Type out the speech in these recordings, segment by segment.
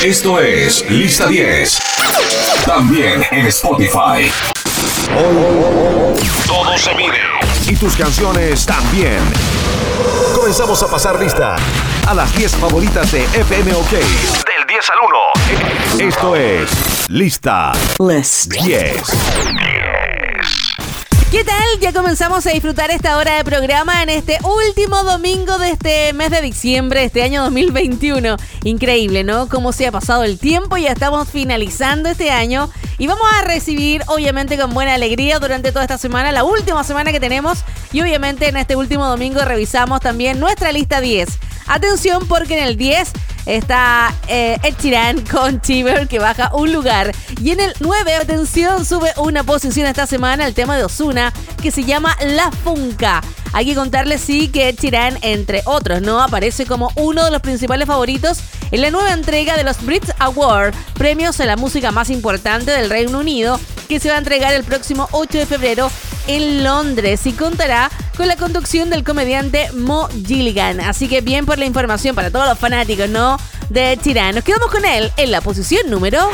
Esto es Lista 10. También en Spotify. Todo se mide. Y tus canciones también. Comenzamos a pasar lista a las 10 favoritas de FM OK. Del 10 al 1. Esto es Lista 10. ¿Qué tal? Ya comenzamos a disfrutar esta hora de programa en este último domingo de este mes de diciembre de este año 2021. Increíble, ¿no? Cómo se ha pasado el tiempo, ya estamos finalizando este año y vamos a recibir, obviamente, con buena alegría durante toda esta semana, la última semana que tenemos, y obviamente en este último domingo revisamos también nuestra lista 10. Atención, porque en el 10 está Ed Sheeran con Shiver, que baja un lugar. Y en el 9, atención, sube una posición esta semana el tema de Ozuna, que se llama La Funka. Hay que contarles, sí, que Ed Sheeran, entre otros, ¿no?, aparece como uno de los principales favoritos en la nueva entrega de los Brit Awards, premios a la música más importante del Reino Unido, que se va a entregar el próximo 8 de febrero en Londres y contará con la conducción del comediante Mo Gilligan. Así que bien por la información para todos los fanáticos, ¿no?, de Ed Sheeran. Nos quedamos con él en la posición número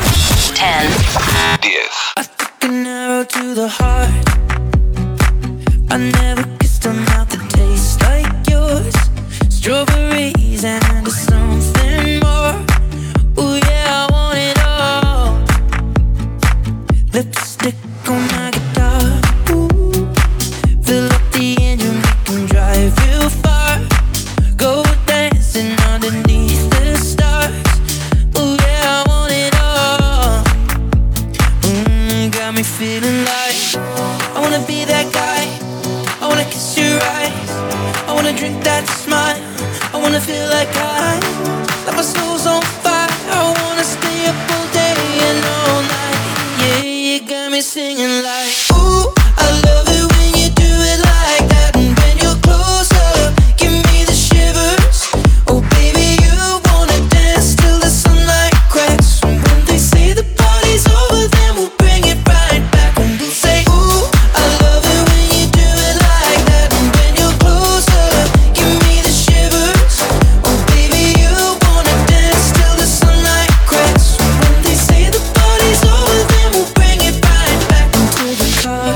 10. Lipstick on my guitar. Ooh. Fill up the engine, we can drive real far. Go dancing underneath the stars. Ooh, yeah, I want it all. Got me feeling like I wanna be that guy. I wanna kiss your eyes. I wanna drink that smile. I wanna feel like like my soul's on fire. I wanna stay up all day and all night. Yeah, you got me singing like, ooh, I love it when you do it like that. And when you're closer, give me the shivers. Oh baby, you wanna dance till the sunlight cracks. And when they say the party's over, then we'll bring it right back. And we'll say, ooh, I love it when you do it like that. And when you're closer, give me the shivers. Oh baby, you wanna dance till the sunlight cracks. And when they say the party's over, then we'll bring it right back into the car.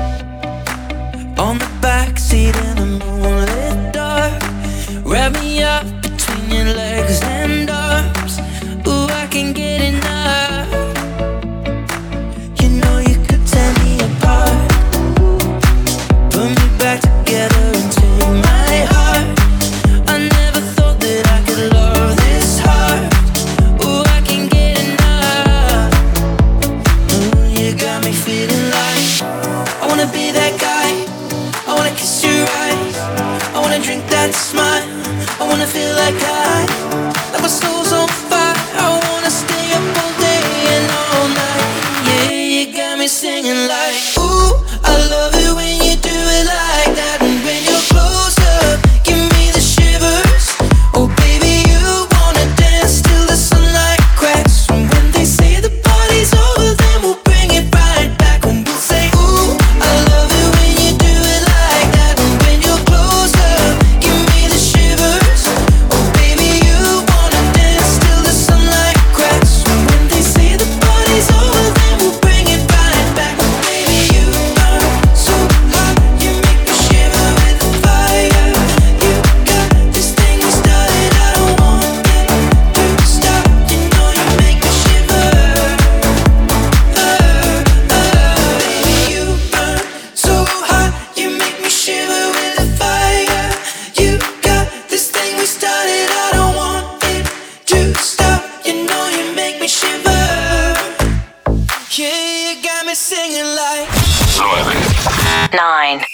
On the backseat in the moonlit dark. Wrap me up between your legs and arms. Ooh, I can't get enough. You know you could tear me apart. Put me back together and take my heart. I never thought that I could love this hard. Ooh, I can't get enough. Ooh, you got me feeling like I wanna be that guy. I wanna kiss your eyes. I wanna drink that smile. I wanna feel like my soul's on fire. I wanna stay up all day and all night. Yeah, you got me singing like, ooh, I love it when you do it like that. And when you're closer, give me the shivers. Oh baby, you wanna dance till the sunlight cracks. And when they say the party's over, then we'll bring it right back. And we'll say, ooh, I love it when you do it like that. And when you're closer, give me the shivers. Oh baby, you wanna dance till the sunlight cracks. And when they say the party's over, then we'll bring it right back. Baby, you burn so hot, you make me shiver with the fire. You got this thing we started, I don't want it to stop. You know you make me shiver. Baby, you burn so hot, you make me shiver with the fire. You got this thing we started, I don't want it to stop. You know you make me shiver. Yeah, you got me singing like 9.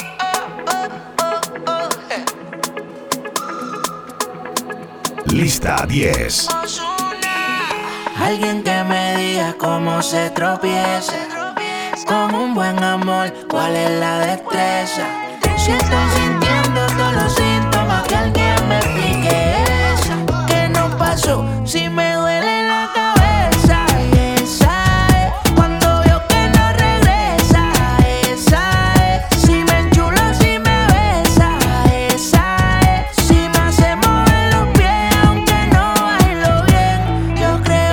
Lista 10. alguien que me diga cómo se tropieza. Con un buen amor, ¿cuál es la destreza? Si estoy sintiendo todos los síntomas, que alguien me explique eso. ¿Qué nos pasó? Si me duele la cabeza. Y esa es cuando veo que no regresa. Esa es si me enchulo, si me besa. Esa es si me hace mover los pies, aunque no bailo bien. Yo creo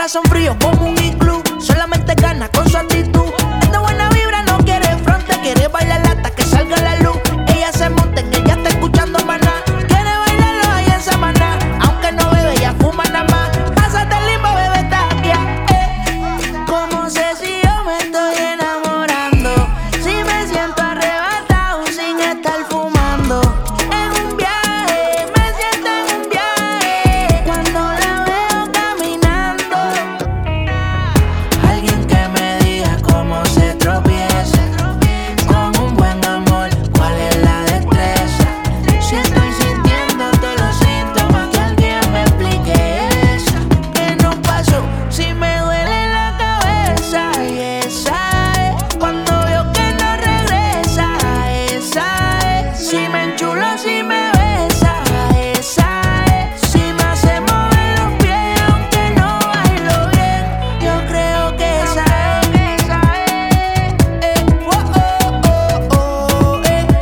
corazón frío como un iglú. Solamente gana con su actitud. Es de buena vibra, no quiere fronte. Quiere bailar hasta que salga la luz. Ella se monta en ella, está escuchando maná. Quiere bailarlo ahí en Samaná. Aunque no bebe, ella fuma nada más. Pásate el limbo, bebé, taquia. ¿Cómo sé si yo me estoy enamorando? Si me siento arrebatado sin estar fumando. En un viaje, me siento en un viaje. Cuando la veo caminando. Alguien que me diga cómo se tropieza. Con un buen amor, ¿cuál es la destreza? Si estoy sintiendo todos los síntomas, que alguien me explique esa. ¿Qué nos pasó? Si me duele la cabeza. Y esa es cuando veo que no regresa. Esa es si me enchulo, si me besa. Esa es si me hace mover los pies aunque no bailo bien. Yo creo que esa es. Oh, oh, oh, oh,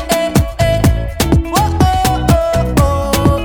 oh, oh, oh,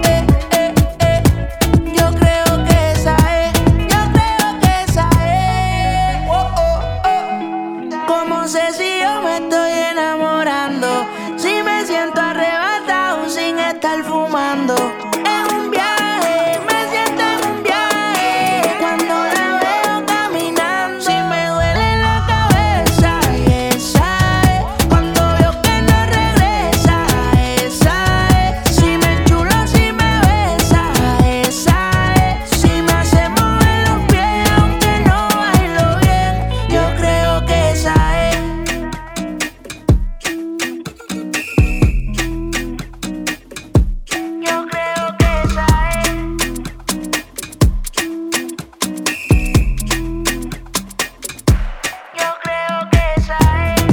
Yo creo que esa es. Yo creo que esa es. Oh, oh, oh. ¿Cómo sé si yo me estoy enamorando? Si me siento arrebatado sin estar fumando. En un viaje, me siento en un viaje. Cuando la veo caminando. Si me duele la cabeza. Y esa es cuando veo que no regresa. Esa es si me enchulo, si me besa. Esa es si me hace mover los pies aunque no bailo bien. Yo creo que esa es. Yo creo que esa es. Yo creo que esa es.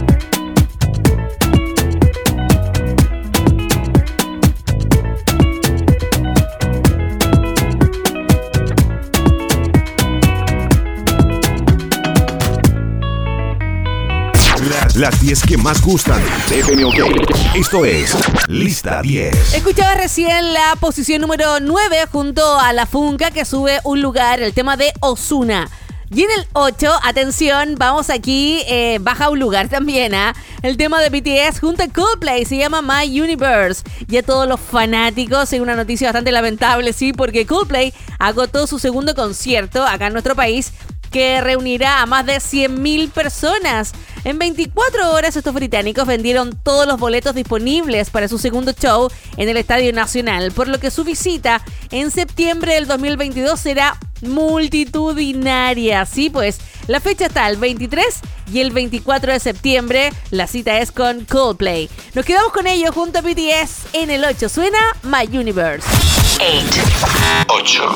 Las 10 que más gustan de FM OK. Esto es Lista 10. Escuchaba recién la posición número 9 junto a La Funka, que sube un lugar, el tema de Ozuna. Y en el 8, atención, vamos aquí, baja un lugar también, el tema de BTS junto a Coldplay, se llama My Universe. Y a todos los fanáticos, es una noticia bastante lamentable, sí, porque Coldplay agotó su segundo concierto acá en nuestro país, que reunirá a más de 100.000 personas. En 24 horas estos británicos vendieron todos los boletos disponibles para su segundo show en el Estadio Nacional, por lo que su visita en septiembre del 2022 será multitudinaria. Sí, pues la fecha está el 23 y el 24 de septiembre. La cita es con Coldplay. Nos quedamos con ellos junto a BTS. En el 8 suena My Universe. 8.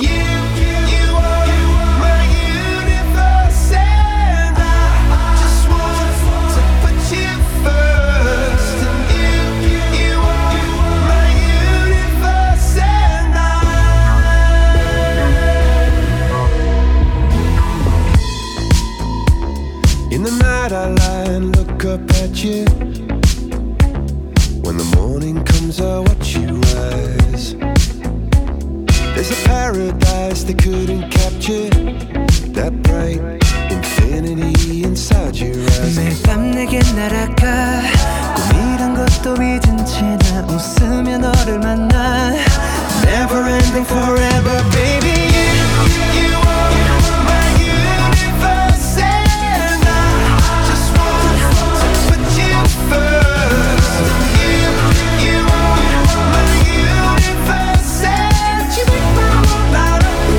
In the night I lie and look up at you. When the morning comes I watch you rise. There's a paradise they couldn't capture. That bright infinity inside your eyes. 매일 밤 내게 날아가 꿈이란 것도 잊은 채 나 웃으며 너를 만나. Never ending forever baby. You are my universe and I just want to put you first. You are my universe and you make my world light up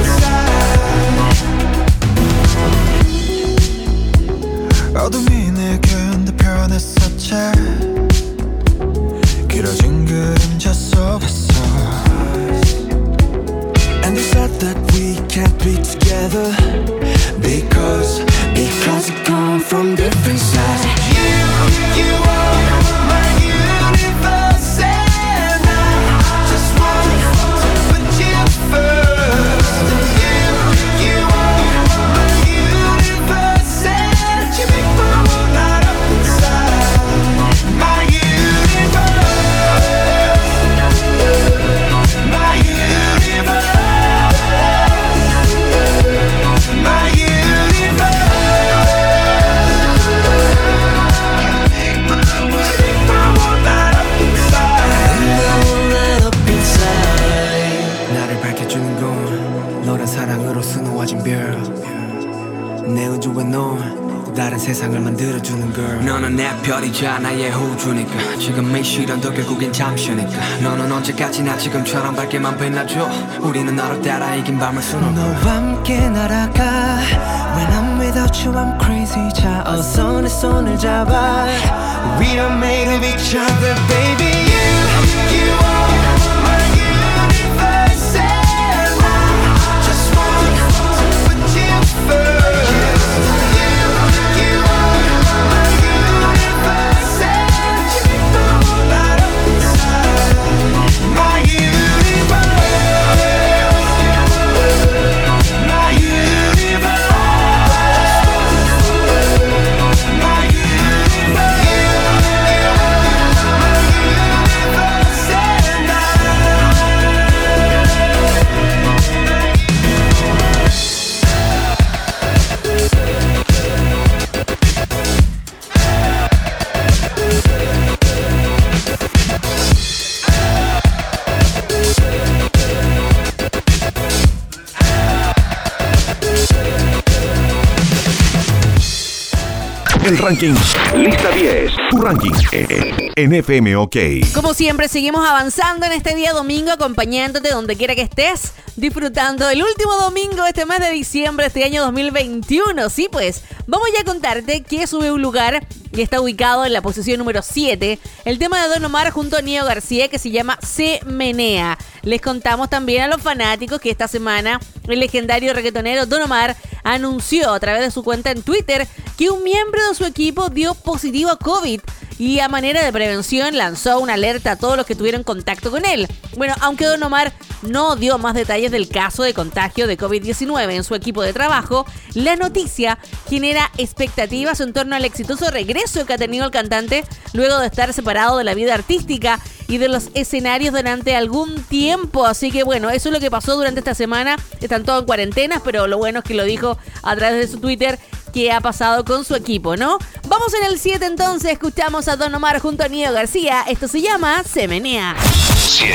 inside. 어둠이 내 건너편했었지. 길어진 그림자 속에서. And they said that we can't be together because we come from different sides. You are my universe and I just want to put you first. You are my universe and you make my world light up inside. My universe, my universe. 너란 사랑으로 수놓아진 별 내 우주에 넌 다른 세상을 만들어주는 girl 너는 내 별이자 나의 호주니까 지금 이 시련도 결국엔 잠시니까 너는 언제까지나 지금처럼 밝게만 빛나줘 우리는 너를 따라 이긴 밤을 수놓아 너와 함께 날아가 When I'm without you I'm crazy 자 어서 내 손을 잡아 We are made of each other baby You are my universe and I just want to put you first El ranking Lista 10. Tu ranking en FM OK. Como siempre, seguimos avanzando en este día domingo, acompañándote donde quiera que estés, disfrutando el último domingo de este mes de diciembre de este año 2021. Sí, pues, vamos ya a contarte que sube un lugar y está ubicado en la posición número 7. El tema de Don Omar junto a Nio García, que se llama Se Menea. Les contamos también a los fanáticos que esta semana el legendario reggaetonero Don Omar anunció a través de su cuenta en Twitter que un miembro de su equipo dio positivo a COVID y a manera de prevención lanzó una alerta a todos los que tuvieron contacto con él. Bueno, aunque Don Omar no dio más detalles del caso de contagio de COVID-19 en su equipo de trabajo, la noticia genera expectativas en torno al exitoso regreso que ha tenido el cantante luego de estar separado de la vida artística y de los escenarios durante algún tiempo. Así que bueno, eso es lo que pasó durante esta semana. Están todos en cuarentenas, pero lo bueno es que lo dijo a través de su Twitter que ha pasado con su equipo, ¿no? Vamos en el 7 entonces, escuchamos a Don Omar junto a Nio García. Esto se llama Se Menea. 7.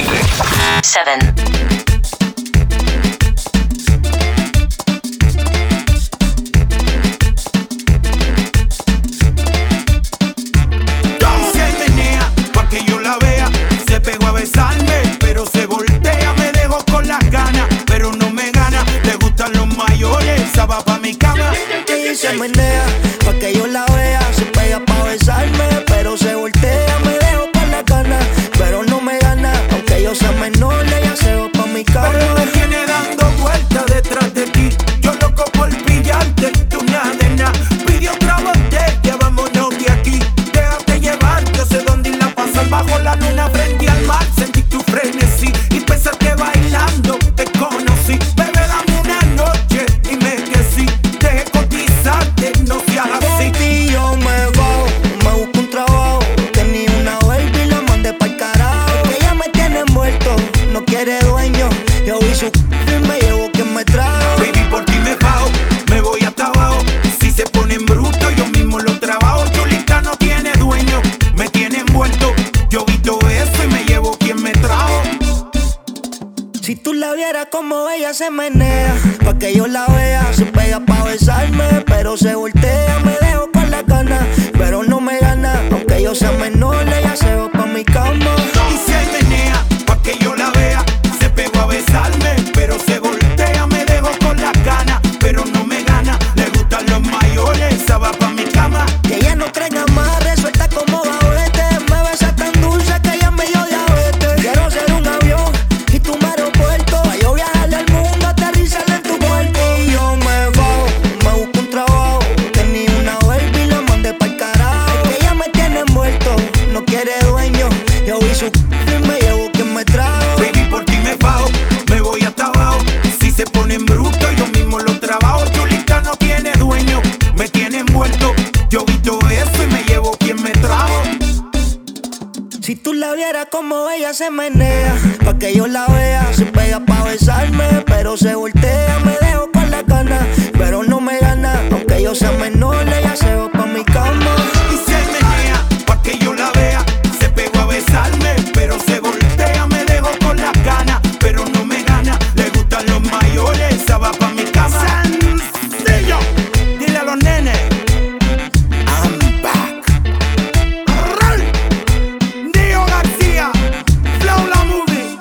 Se menea pa' que yo la vea. Se pegó a besarme, pero se voltea. Me dejó con las ganas, pero no me gana. Le gustan los mayores, esa va pa' mi cama. Se menea pa' que yo la vea. Se pega pa' besarme, pero se voltea. Me dejo con la gana, pero no me gana. Aunque yo sea menor, ella se va pa' mi cama. Pero me tiene dando vueltas detrás de ti. Yo loco por pillarte, tú nada de nada. Pide otra botella, vámonos de aquí. Déjate llevar, yo sé dónde irla a pasar. Bajo la luna frente al mar, sentí tu frenesí. Y pensar que bailando te conocí. Bebé, dame una noche y me decí. Deje cotizarte, no seas así. Por ti yo me bajo, me busco un trabajo. Tenía una baby y la mandé pa'l carajo. Ella me tiene muerto, no quiere dueño. Yo vi su y me llevo quien me trajo. Baby, por ti me bajo, me voy hasta abajo. Si se ponen bruto, yo mismo lo trabajo. Chulita no tiene dueño, me tiene envuelto. Yo vi todo eso y me llevo quien me trajo. Si tú la vieras como ella se menea, pa' que yo la vea. Se pega pa' besarme, pero se voltea. Me dejo con la gana, pero no me gana. Aunque yo sea menor, ella se va pa' mi cama. Y se menea, pa' que yo la vea. Se pegó a besarme, pero se voltea. Me dejo con la gana, pero no me gana. Le gustan los mayores, esa va pa' mi cama. Que ella no traiga más, resuelta como babete. Me besa tan dulce que ella me dio diabetes. Quiero ser un avión y tú me aeropuerto. Pa' yo viajarle al mundo, aterrizarle en tu cuerpo. Y yo me bajo, me busco un trabajo. Tenía una baby y la mandé pa'l carajo. Que ella me tiene muerto, no quiere dueño. Yo vi su y me llevo quien me trajo. Baby, por ti me bajo, me voy hasta abajo. Si se ponen bruto, yo mismo lo trabajo. Chulita no tiene dueño, me tiene envuelto. Yo vi todo eso y me llevo quien me trajo. Si tú la vieras como ella se menea, pa' que yo la vea. Se pega pa' besarme, pero se voltea. Me dejo con la gana, pero no me gana. Aunque yo sea menor, ella se va pa' mi cama. Y se menea, pa' que yo la vea. Se pegó a besarme, pero se voltea. Me dejo con las ganas, pero no me gana. Le gustan los mayores, se va pa' mi cama. Sencillo. Dile a los nenes. I'm back. Roll. Dio García. Flow la movie.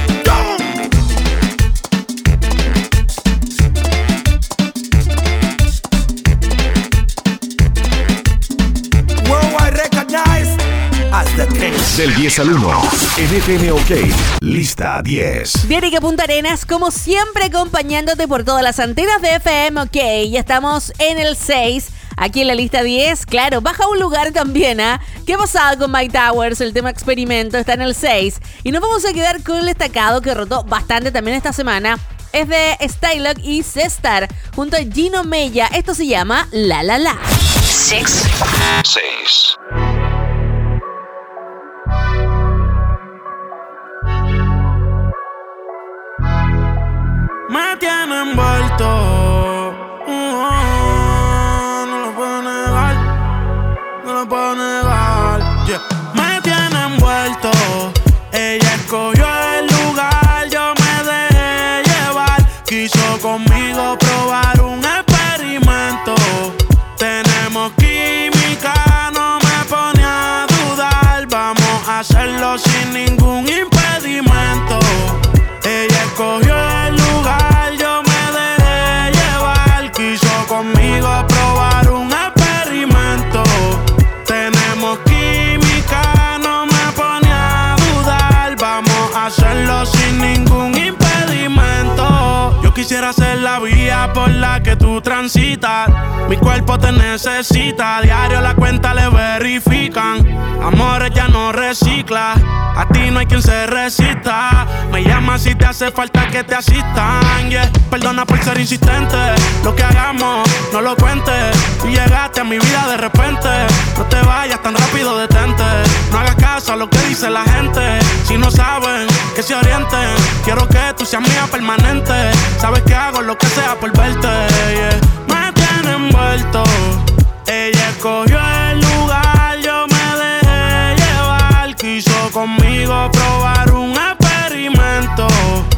Worldwide recognized as the king. Del 10 al 1 en FM OK. Lista 10. Diérica Punta Arenas, como siempre, acompañándote por todas las antenas de FM OK. Ya estamos en el 6. Aquí en la lista 10, claro, baja un lugar también, ¿ah? ¿Qué ha pasado con Mike Towers? El tema Experimento está en el 6. Y nos vamos a quedar con el destacado que rotó bastante también esta semana. Es de Stylock y Cestar, junto a Gino Mella. Esto se llama La La La. 6. Me tiene envuelto, no lo puedo negar, no lo puedo negar, yeah. Me tiene envuelto, ella escogió el lugar, yo me dejé llevar, quiso conmigo probar un experimento, tenemos química, no me pone a dudar, vamos a hacerlo sin ningún impedimento, ella escogió el lugar, yo me dejé llevar, quiso conmigo probar un experimento, tenemos química, no me pone a dudar, vamos a hacerlo sin ningún impedimento, yo quisiera ser la vía por la que tú transitas, mi cuerpo te necesita, diario la cuenta le verifican, amores ya no recicla, a ti no hay quien se resista, me llama si te hace falta que te asistan, yeah. Perdona por ser insistente, lo que hagamos no lo cuentes, tú llegaste a mi vida de repente, no te vayas tan rápido, detente, no hagas caso a lo que dice la gente, si no saben que se orienten, quiero que tú seas mía permanente, sabes que hago lo que sea por verte, yeah. Me tiene envuelto, ella escogió el lugar, yo me dejé llevar, quiso conmigo probar un experimento,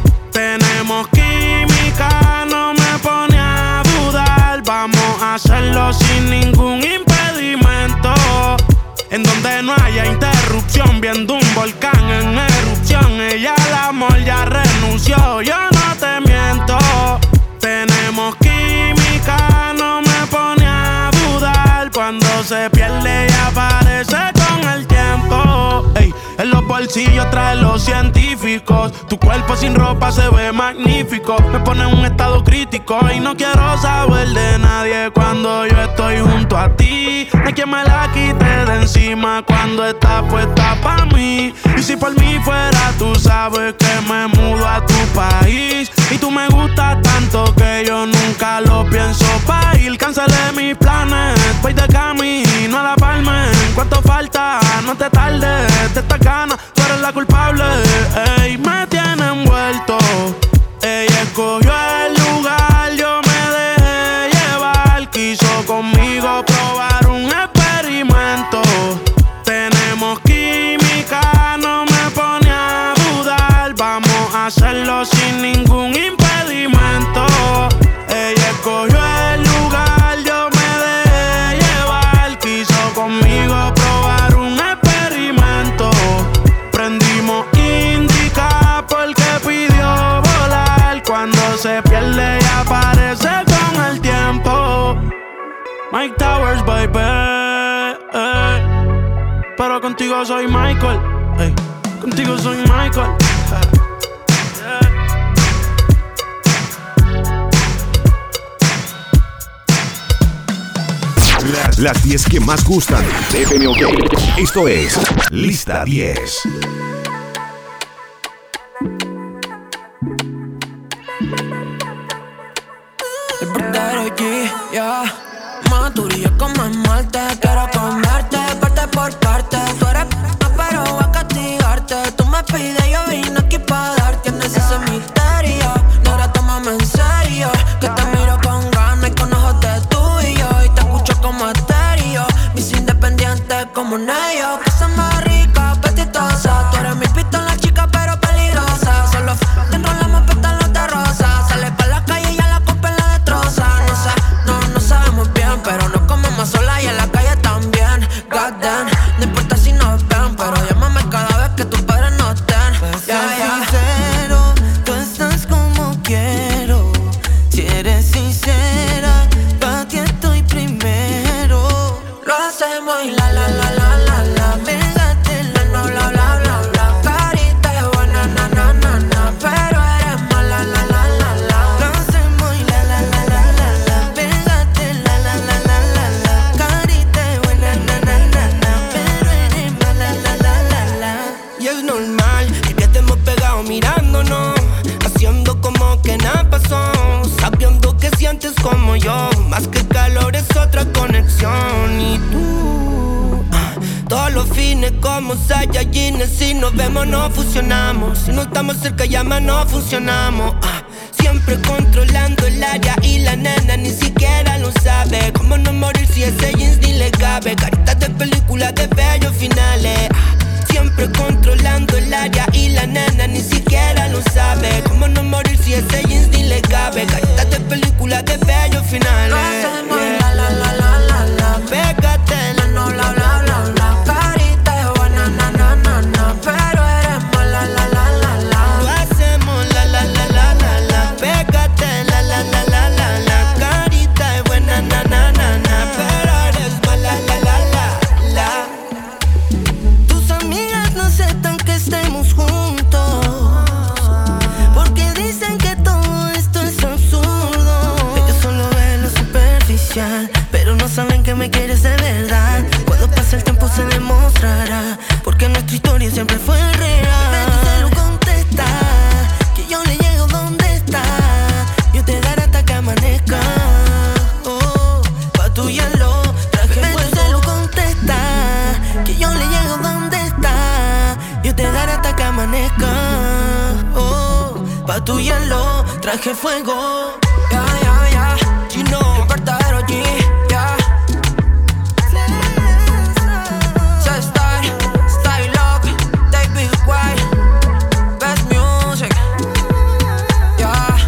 tenemos química, no me pone a dudar, vamos a hacerlo sin ningún impedimento, en donde no haya interrupción, viendo un volcán en erupción, ella al amor ya renunció, yo no te miento, tenemos química, no me pone a dudar, cuando se pierde y aparece con el tiempo, ey, en los bolsillos trae los científicos, tu cuerpo sin ropa se ve magnífico, me pone en un estado crítico y no quiero saber de nadie cuando yo estoy junto a ti, no hay quien me la quite de encima cuando está puesta pa' mí, y si por mí fuera tú sabes que me mudo a tu país, y tú me gustas tanto que yo nunca lo pienso pa' ir, cancelé mis planes, voy de camino a La Palma, ¿cuánto falta? No te tardes, de esta gana, tú eres la culpable, ey, me tiene envuelto, ella escogió el lugar, yo me dejé llevar, quiso conmigo probar un experimento, tenemos química, no me pone a dudar, vamos a hacerlo sin ningún impedimento, ella escogió el lugar, yo me dejé llevar, quiso conmigo probar un experimento, prendimos indica porque pidió volar, cuando se pierde y aparece con el tiempo, Mike Towers, baby, pero contigo soy Michael, contigo soy Michael. Las 10 que más gustan de FM OK. Esto es Lista 10. El verdadero G, yeah. Maturía como esmalte, quiero comerte parte por parte. Tú eres pero voy a castigarte. Tú me pides, yo vine aquí pa' darte. Tienes ese misterio, ahora tómame en serio. Que te miro con ganas y con ojos de tú y yo. Y te escucho como estéreo, mis independientes como un ellos. Cosa más rica, apetitosa. Tú eres mi pistola chica pero peligrosa. Solo te enrolamos pétalos de rosa. Sales pa' la calle y otra conexión. Y tú, todos los fines como Saiyajines. Si nos vemos no fusionamos, si no estamos cerca llama no funcionamos. Siempre controlando el área y la nena ni siquiera lo sabe. Cómo no morir si ese jeans ni le cabe. Caritas de películas de bellos finales. Siempre controlando el área y la nena ni siquiera lo sabe. Cómo no morir si ese jeans ni le cabe. Caritas de películas de bellos finales. Lo hacemos la la la la la la. Pégate la no bla bla bla bla. Carita de buena na na na na. Pero eres mala la la la la. Lo hacemos la la la la la la. Pégate la la la la la la. Carita de buena na na na na. Pero eres mala la la la la. Tus amigas no aceptan que estemos juntos, porque dicen que todo esto es absurdo. Ellos solo ven lo superficial, pero no saben que me quieres de verdad. Cuando pase el tiempo se demostrará, porque nuestra historia siempre fue real. De tu celu contesta, que yo le llego donde está. Yo te daré hasta que amanezca. Oh, pa' tu hielo traje fuego. De tu celu contesta, que yo le llego donde está. Yo te daré hasta que amanezca. Oh, pa' tu hielo traje fuego. Ya, ya, ya. Chino, el verdadero G. Ya. Style Lock, David White, Best Music. Ya,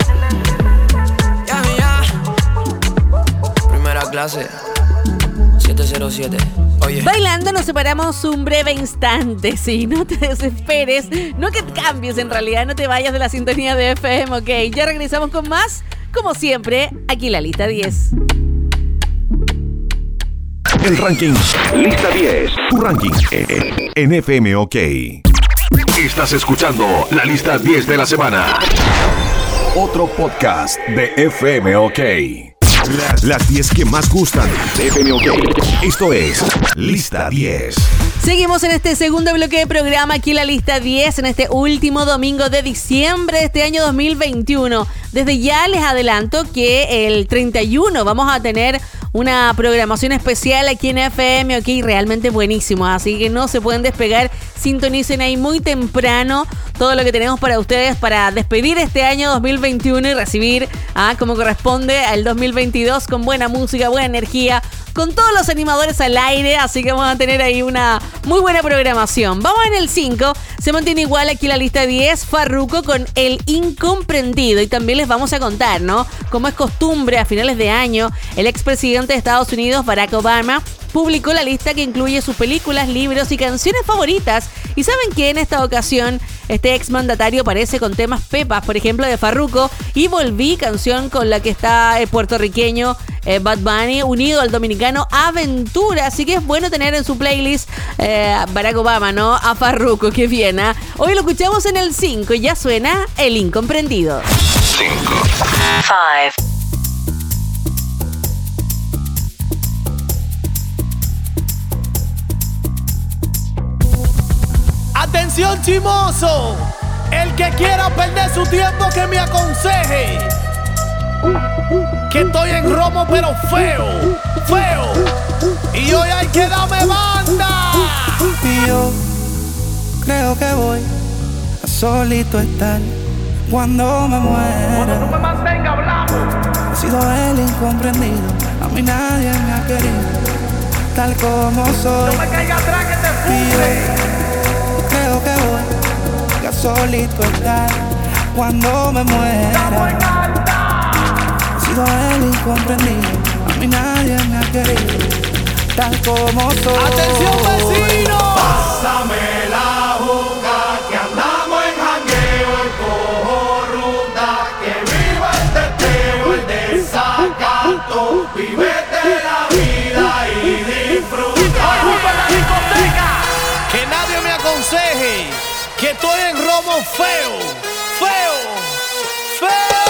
ya, ya. Primera clase, 707. Oye. Bailando nos separamos un breve instante, sí, no te desesperes, no que te cambies en realidad, no te vayas de la sintonía de FM, ok, ya regresamos con más, como siempre, aquí la lista 10. El ranking Lista 10, tu ranking en FM OK. Estás escuchando la lista 10 de la semana. Otro podcast de FM OK. Las 10 que más gustan de FM OK. Esto es Lista 10. Seguimos en este segundo bloque de programa, aquí la lista 10, en este último domingo de diciembre de este año 2021. Desde ya les adelanto que el 31 vamos a tener una programación especial aquí en FM OK, realmente buenísimo, así que no se pueden despegar, sintonicen ahí muy temprano todo lo que tenemos para ustedes para despedir este año 2021 y recibir como corresponde al 2022 con buena música, buena energía, con todos los animadores al aire, así que vamos a tener ahí una muy buena programación. Vamos en el 5, se mantiene igual aquí la lista 10, Farruko con El Incomprendido, y también les vamos a contar, ¿no? Como es costumbre a finales de año, el expresidente de Estados Unidos, Barack Obama, publicó la lista que incluye sus películas, libros y canciones favoritas. Y saben que en esta ocasión este exmandatario aparece con temas pepas, por ejemplo de Farruko y Volví, canción con la que está el puertorriqueño Bad Bunny unido al dominicano Aventura. Así que es bueno tener en su playlist Barack Obama, ¿no? A Farruko, que bien, ¿eh? Hoy lo escuchamos en el 5 y ya suena El Incomprendido. 5. Atención chimoso, el que quiera perder su tiempo que me aconseje, que estoy en romo pero feo, feo, y hoy hay que darme banda. Y yo creo que voy a solito estar cuando me muera. Cuando no me mantenga hablando. He sido el incomprendido, a mí nadie me ha querido, tal como soy. No me caiga atrás que te fume. Creo que voy a solito estar cuando me muera. He sido el incomprendido, a mí nadie me ha querido, tal como soy. ¡Atención vecino! Pásame la juca que andamos en jangueo y cojo ruta, que viva el teteo, el desacato, vívete la vida y disfruta. ¡Ocupa la discoteca! Que nadie me aconseje que estoy en romo feo, feo, feo.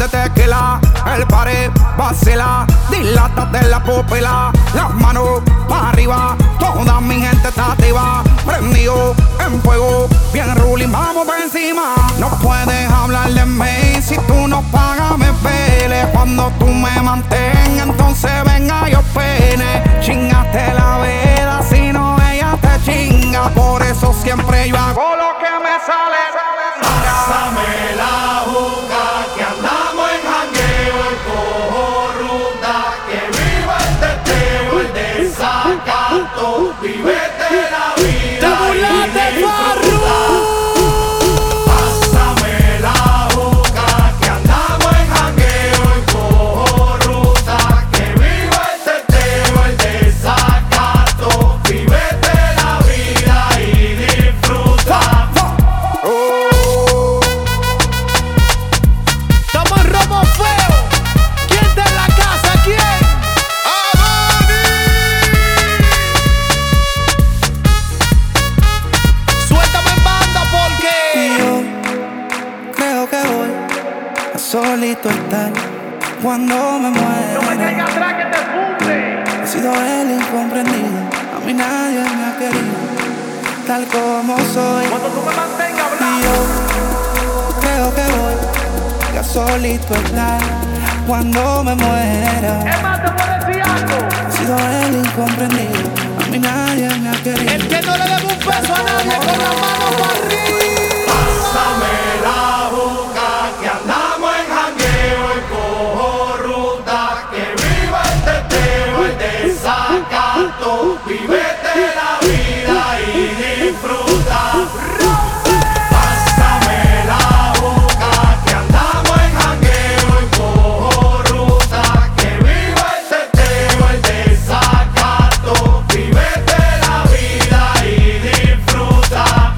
de tequila. El pared vacila, dilátate la pupila. Las manos para arriba, toda mi gente está activa. Prendido en fuego, bien ruling, vamos por encima. No puedes hablar de mí si tú no pagas, me pele. Cuando tú me mantengas, entonces venga yo pene. Chingaste la vida, si no ella te chinga. Por eso siempre yo hago lo que me sale. Pásame la juca, que andamos en jangueo y cojo ruta. Que viva el teteo, el desacato, vívete la vida. ¡Te burlaste, Farru! Pásame la juca, que andamos en jangueo y cojo ruta. Que viva el teteo, el desacato, vívete la vida y disfruta. Solito estar cuando me muera. No me caigas atrás que te funde. He sido el incomprendido, a mí nadie me ha querido tal como soy. Cuando tú me mantengas Y hablando, yo creo que voy a solito estar cuando me muera. es más, te puedo decir algo. He sido el incomprendido, a mí nadie me ha querido. El que no le debe un peso a nadie con la mano para arriba. Pásame la boca, que andamos en jangueo y cojo ruta. Que viva el teteo, el desacato, vívete la vida y disfruta. Pásame la boca, que andamos en jangueo y cojo ruta. Que viva el teteo, el desacato, vívete la vida y disfruta.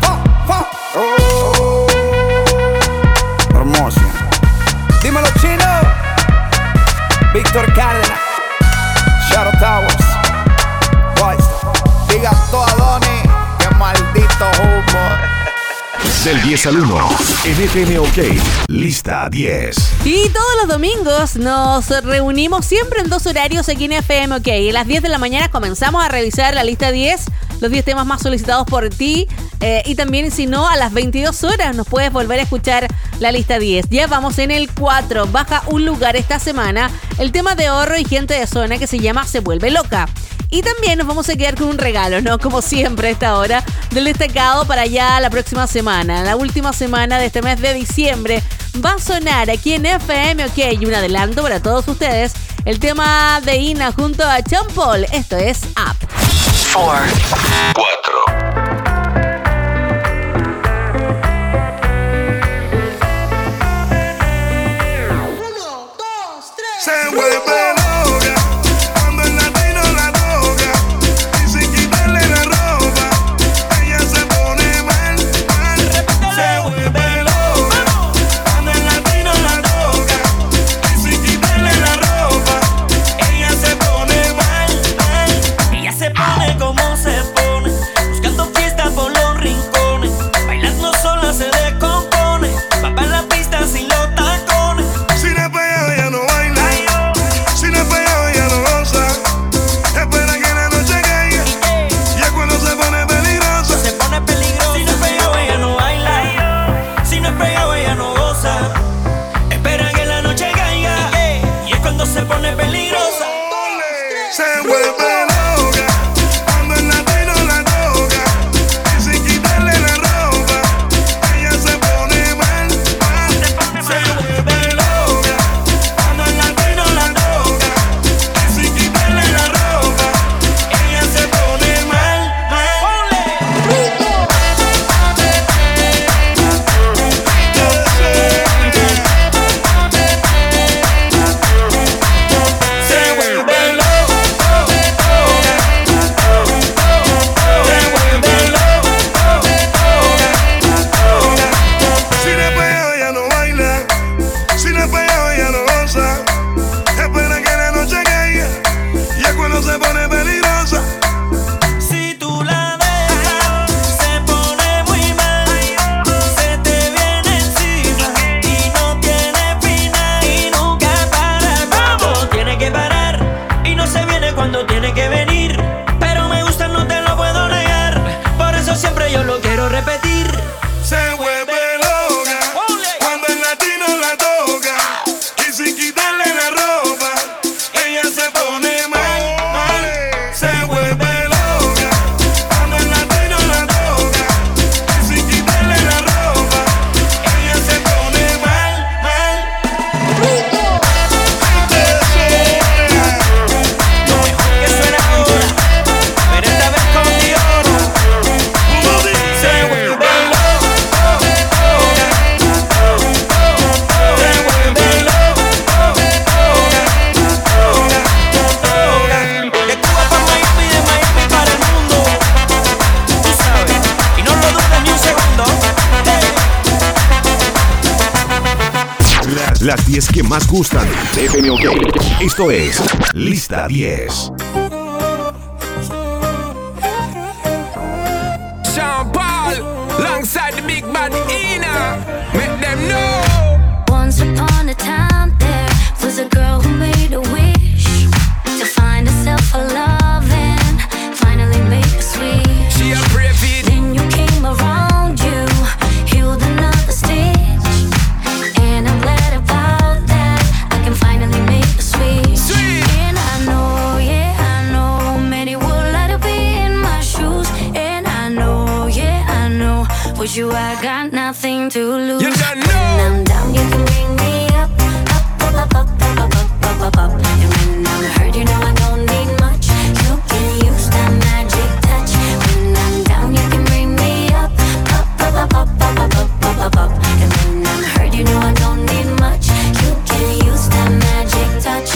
Hermoso. Dímelo, Chino. Víctor Cárdenas, Shadow Towers, Boys. Diga todo a Donnie, que maldito humo. Del 10 al 1 en FM OK. Lista 10. Y todos los domingos nos reunimos siempre en dos horarios aquí en FM OK. A las 10 de la mañana comenzamos a revisar la lista 10, los 10 temas más solicitados por ti. Y también, si no, a las 22 horas nos puedes volver a escuchar la lista 10. Ya vamos en el 4. Baja un lugar esta semana el tema de Horro y Gente de Zona, que se llama Se Vuelve Loca. Y también nos vamos a quedar con un regalo, ¿no? Como siempre a esta hora, del destacado para ya la próxima semana. La última semana de este mes de diciembre va a sonar aquí en FM OK. Y un adelanto para todos ustedes, el tema de Ina junto a Sean Paul. Esto es Up. 4. Se vuelve loca cuando el latino la toca y sin quitarle la ropa ella se pone mal, mal. Se vuelve loca cuando el latino la toca y sin quitarle la ropa ella se pone mal, mal. Ella se pone como se pone, buscando fiesta por los rincones, bailando sola se descompone, va para la pista sin los tacones. Si le pega ella no baila, si Las 10 que más gustan de FM OK. Esto es Lista 10. Sean Paul, alongside the big bad Ina. Make them know. Once upon a time there was a girl who made a wish to find herself a love and finally make a switch. She a brave it. Then you came around, you healed another stitch, and I'm glad about that. I can finally make a switch. And I know, yeah, I know, many would like to be in my shoes. And I know, yeah, I know, with you I got nothing to lose. You don't know. When I'm down, you can bring me up, up, up, up, up, up, up, up, up. And when I'm hurt, you know I don't need much. You can use that magic touch. When I'm down, you can bring me up, up, up, up, up, up, up, up, up, up. And when I'm hurt, you know I don't need much. You can use that magic touch.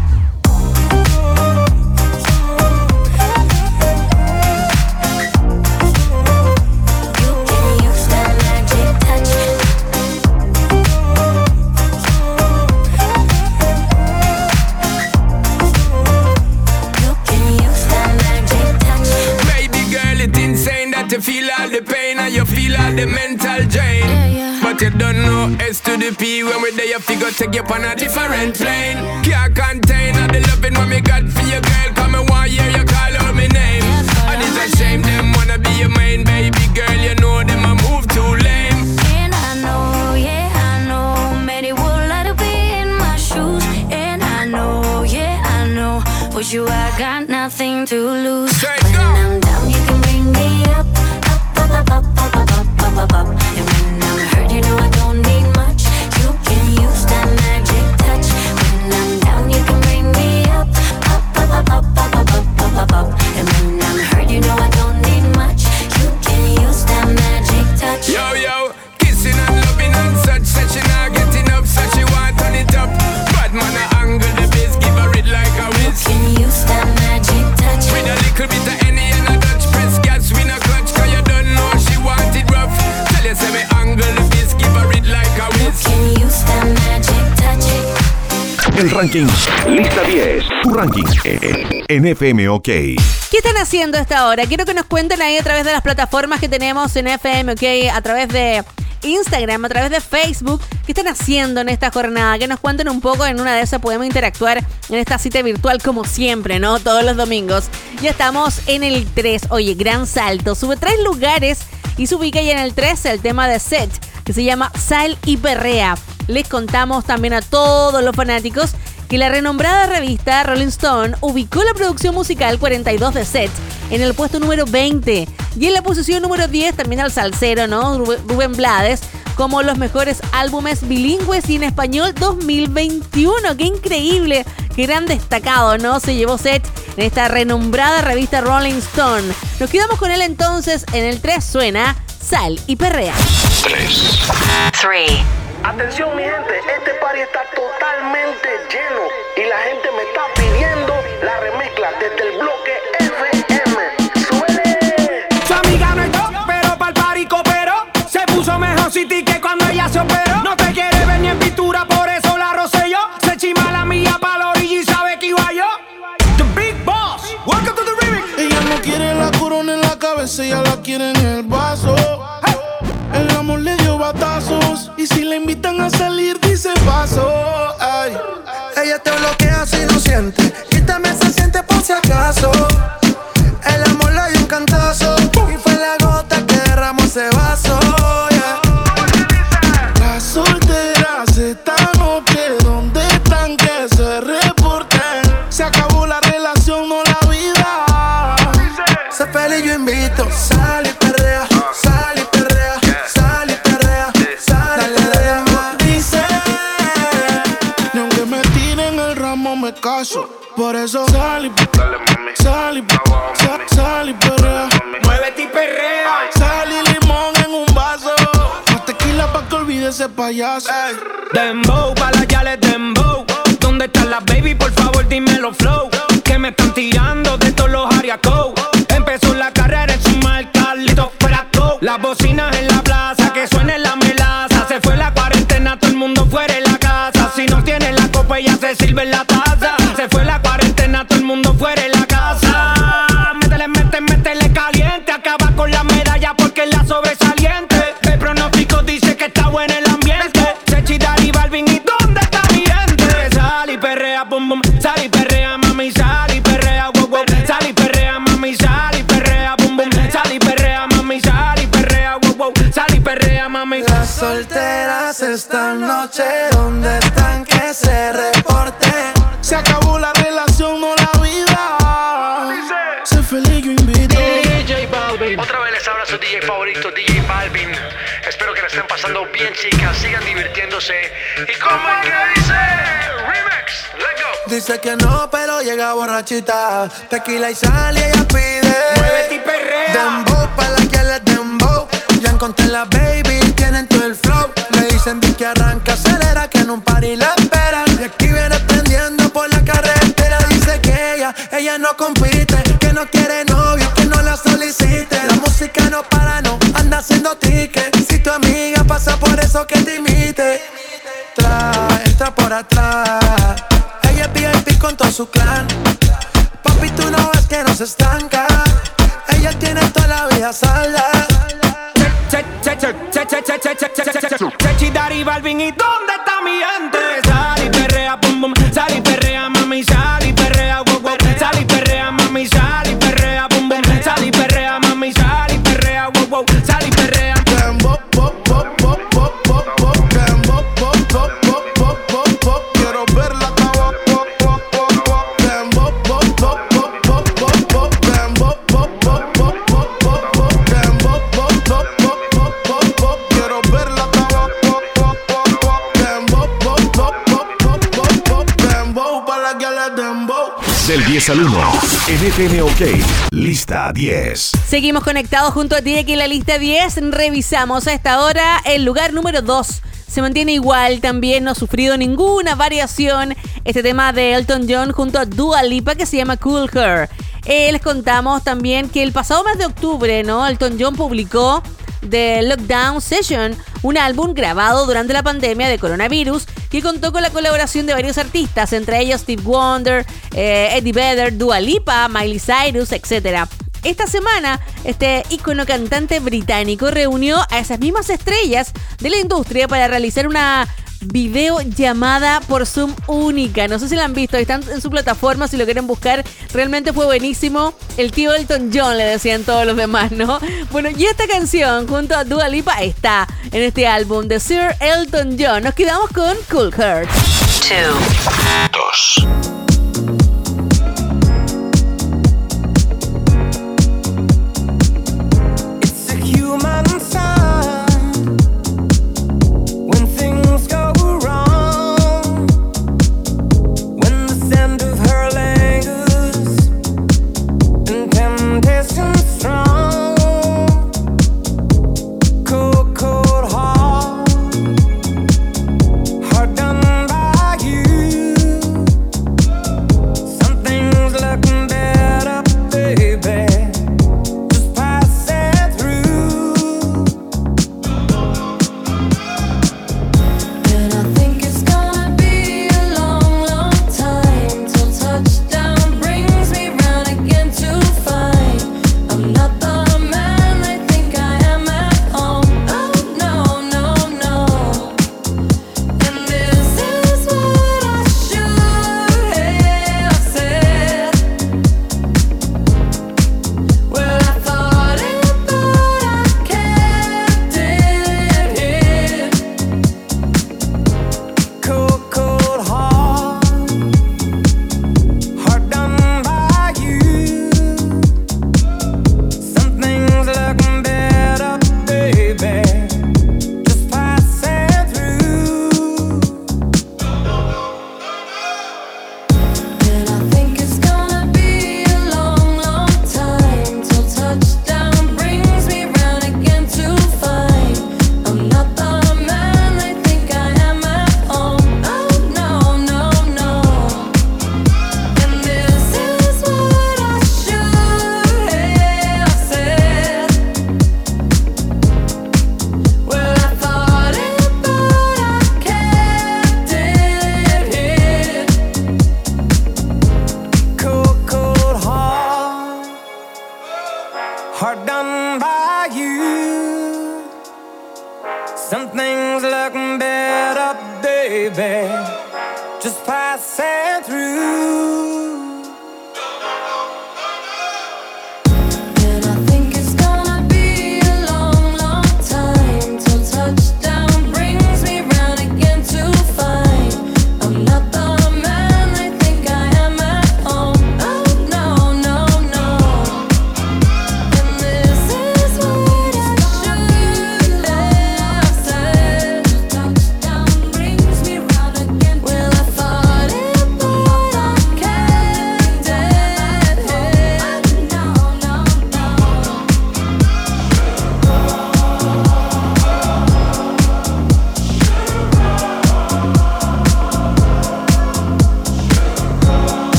You feel all the pain and you feel all the mental drain. But you don't know S to the P. When we're there you figure take you on a different plane. Can't contain all the loving what me got for your girl. Come and one year you call out my name. And it's a shame them wanna be your main baby girl. You know them a move too lame. And I know, yeah, I know, many would like to be in my shoes. And I know, yeah, I know, with you I got nothing to lose. When I'm down you can bring me up, up, up, up, up, up, up, up, up. And when I'm hurt, you know I don't need much. You can use that magic touch. When I'm down, you can bring me up, up, up, up, up, up, up, up, up, up. And when I'm hurt, you know I don't need much. You can use that magic touch. Yo, yo, kissing and loving and such. Said she not getting up, so she want turn it up. Bad man a angle the bass, give her it like a whiz. You can use that magic touch. With a little bit of any and a Dutch press gas, we no clutch, cause you don't know she want it rough. Tell you say me angle the bass, give her it like a whiz. You can use that magic touch. El ranking Lista 10. Tu ranking en FM OK. ¿Qué están haciendo a esta hora? Quiero que nos cuenten ahí a través de las plataformas que tenemos en FM OK, a través de Instagram, a través de Facebook. ¿Qué están haciendo en esta jornada? Que nos cuenten un poco. En una de esas podemos interactuar en esta cita virtual como siempre, ¿no? Todos los domingos. Ya estamos en el 3. Oye, gran salto. Sube 3 lugares y se ubica ya en el 3 el tema de Set, que se llama Sal y Perrea. Les contamos también a todos los fanáticos que la renombrada revista Rolling Stone ubicó la producción musical 42 de Set en el puesto número 20 y en la posición número 10 también al salsero, ¿no? Rubén Blades, como los mejores álbumes bilingües y en español 2021. ¡Qué increíble! ¡Qué gran destacado!, ¿no? Se llevó Set en esta renombrada revista Rolling Stone. Nos quedamos con él entonces. En el 3 suena Sal y Perrea. 3. Atención mi gente, este party está totalmente lleno y la gente me está pidiendo la remezcla desde el bloque FM. ¡Suele! Su amiga no es top, pero pa'l party cooperó. Se puso mejor City que cuando ella se operó. No te quiere ver ni en pintura, por eso la rocé yo. Se chima la mía pa' la orilla y sabe que iba yo. The Big Boss, welcome to the remix. Ella no quiere la corona en la cabeza, ella la quiere en el vaso. El amor le dio batazos y si le invitan a salir dice paso. Ay. Ella te bloquea si no siente, quítame se siente por si acaso. El amor le dio un cantazo y fue la gota que derramó ese vaso. Yeah. Las solteras están o que ¿dónde están? Que se reporten. Se acabó la relación, no la vida. Sé feliz, yo invito, sal y perrea, sal y perrea. Me caso, por eso sal y perrea. Muévete y perrea. Sal y limón en un vaso. Más tequila pa' que olvide ese payaso. Dembow, pa' las yales dembow. ¿Dónde están las baby? Por favor dímelo flow. Que me están tirando de todos los ariacos. Empezó la carrera en su marca, Carlitos fuera go. Las bocinas en la plaza, que suene la melaza. Se fue la cuarentena, todo el mundo fuera de la casa. solteras esta noche, ¿dónde están que se reporten? Se acabó la relación, no la vida. Sé feliz, yo invito. DJ Balvin. Otra vez les habla su DJ favorito, DJ Balvin. Espero que la estén pasando bien, chicas. Sigan divirtiéndose. ¿Y cómo es que dice? Remix, let's go. Dice que no, pero llega borrachita. Tequila y sal y ella pide. Muévete y perrea. Dembow, pa' la que les dembow. Ya encontré la baby, tienen todo el flow. Me dicen que arranca, acelera, que en un party la esperan. Y aquí viene prendiendo por la carretera. Dice que ella no compite, que no quiere novio, que no la solicite. La música no para, no anda haciendo ticket. Si tu amiga pasa por eso, que te imite. Entra por atrás. Ella es VIP con todo su clan. Papi, tú no ves que no se estanca. Ella tiene toda la vida salda. Chechi, Dari, Balvin, ¿y dónde está mi gente? Sal y perrea, bum bum. Sal y perrea, mami, sal y perrea, wow wow. Sal y perrea, mami, sal y perrea, bum bum. Sal y perrea, mami, sal y perrea, wow wow. Sal y perrea. Dembow, pop, pop, pop, pop, pop, pop. Dembow, pop, pop, pop, pop, pop, pop. Quiero verla pop, pop, pop, pop, pop. Dembow, pop, pop, pop, pop, pop, pop. Dembow, pop, pop, pop, pop, pop, pop. Dembow, pop, pop, pop, pop, pop, pop. Quiero verla pop, pop, pop, pop, pop. Dembow, pop, pop, pop, pop, pop, pop. Dembow, pa' la que le dembow. Del 10 al 1, en FM OK, lista 10. Seguimos conectados junto a ti aquí en la lista 10. Revisamos a esta hora el lugar número 2. Se mantiene igual, también no ha sufrido ninguna variación. Este tema de Elton John junto a Dua Lipa que se llama Cool Her. Les contamos también que el pasado mes de octubre, ¿no? Elton John publicó The Lockdown Session, un álbum grabado durante la pandemia de coronavirus que contó con la colaboración de varios artistas, entre ellos Stevie Wonder, Eddie Vedder, Dua Lipa, Miley Cyrus, etc. Esta semana, este ícono cantante británico reunió a esas mismas estrellas de la industria para realizar una videollamada por Zoom única. No sé si la han visto, están en su plataforma si lo quieren buscar. Realmente fue buenísimo. El tío Elton John le decían todos los demás, ¿no? Bueno, y esta canción junto a Dua Lipa está en este álbum de Sir Elton John. Nos quedamos con Cool Heart. 2. And I think it's gonna be a long, long time till touchdown.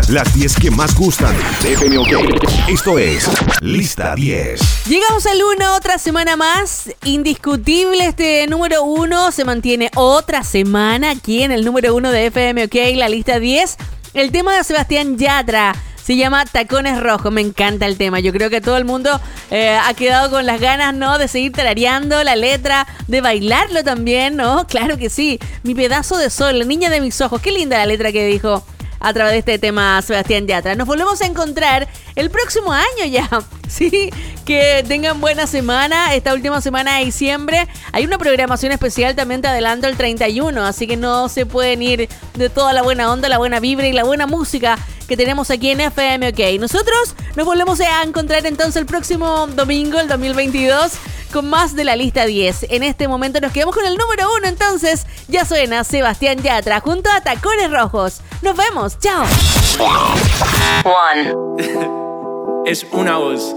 Las 10 que más gustan de FM OK. Esto es Lista 10. Llegamos al 1, otra semana más. Indiscutible este número 1. Se mantiene otra semana aquí en el número 1 de FM OK, la lista 10. El tema de Sebastián Yatra se llama Tacones Rojos. Me encanta el tema. Yo creo que todo el mundo ha quedado con las ganas, ¿no? De seguir tarareando la letra, de bailarlo también, ¿no? Claro que sí. Mi pedazo de sol, la niña de mis ojos. Qué linda la letra que dijo a través de este tema Sebastián Yatra. Nos volvemos a encontrar el próximo año ya. Sí, que tengan buena semana. Esta última semana de diciembre hay una programación especial, también te adelanto, el 31. Así que no se pueden ir de toda la buena onda, la buena vibra y la buena música que tenemos aquí en FM OK. Nosotros nos volvemos a encontrar entonces el próximo domingo, el 2022, con más de la lista 10. En este momento nos quedamos con el número 1, entonces ya suena Sebastián Yatra junto a Tacones Rojos. Nos vemos, chao. Es una voz.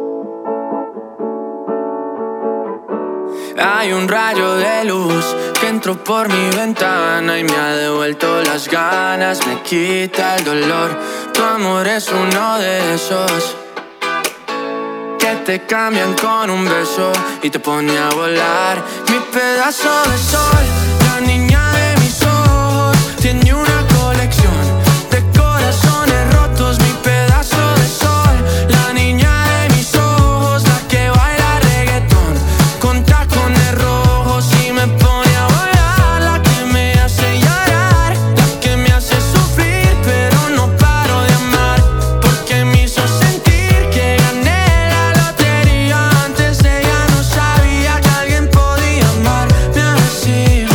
Hay un rayo de luz que entró por mi ventana y me ha devuelto las ganas, me quita el dolor. Tu amor es uno de esos que te cambian con un beso y te pone a volar. Mi pedazo de sol, la niña de mis ojos, tiene una colección de corazones rotos. Mi pedazo de sol, la niña de mis ojos, la que baila reggaetón con tacones rojos y me pone a volar. La que me hace llorar, la que me hace sufrir, pero no paro de amar, porque me hizo sentir que gané la lotería. Antes ella no sabía que alguien podía amarme así.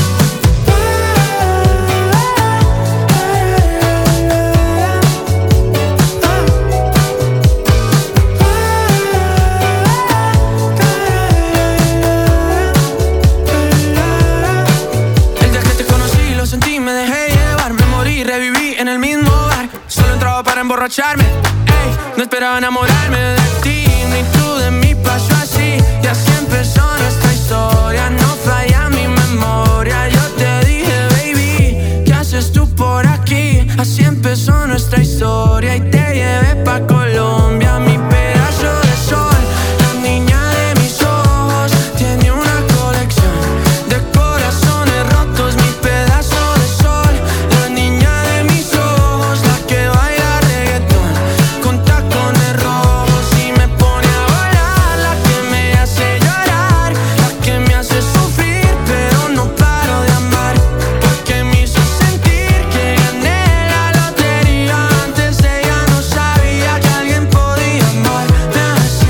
El día que te conocí lo sentí, me dejé llevar, me morí, reviví en el mismo bar. Solo entraba para emborracharme, ey, no esperaba enamorarme de ti, ni tú de mí. Pasó así y así empezó nuestra historia. No falla mi memoria. Yo te dije, baby, ¿qué haces tú por aquí? Así empezó nuestra historia y te llevé pa' Colombia. Mi pedazo de sol, la niña de mis ojos, tiene una colección de corazones rotos. Mi pedazo de sol, la niña de mis ojos, la que baila reggaetón con tacones rojos y me pone a volar. La que me hace llorar, la que me hace sufrir, pero no paro de amar, porque me hizo sentir que gané la lotería. Antes ella no sabía que alguien podía amarme así.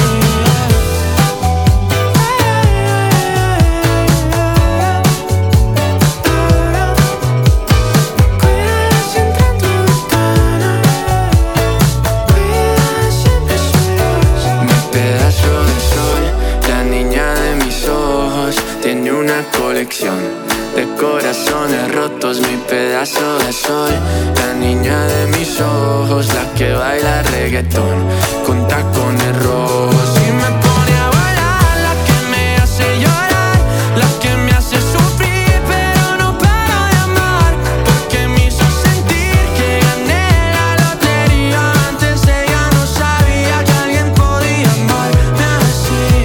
Mi pedazo de sol, la niña de mis ojos, tiene una colección de corazones rotos. Mi pedazo de sol, la niña de mis ojos, la que baila reggaetón con tacones rojos y me pone a bailar. La que me hace llorar, la que me hace sufrir, pero no paro de amar, porque me hizo sentir que gané la lotería. Antes ella no sabía que alguien podía amarme así.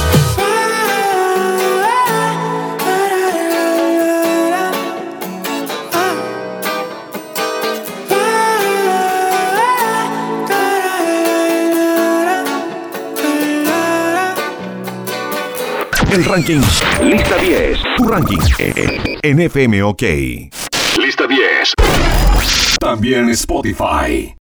El ranking Lista 10. Tu ranking en FM OK. Lista 10. También Spotify.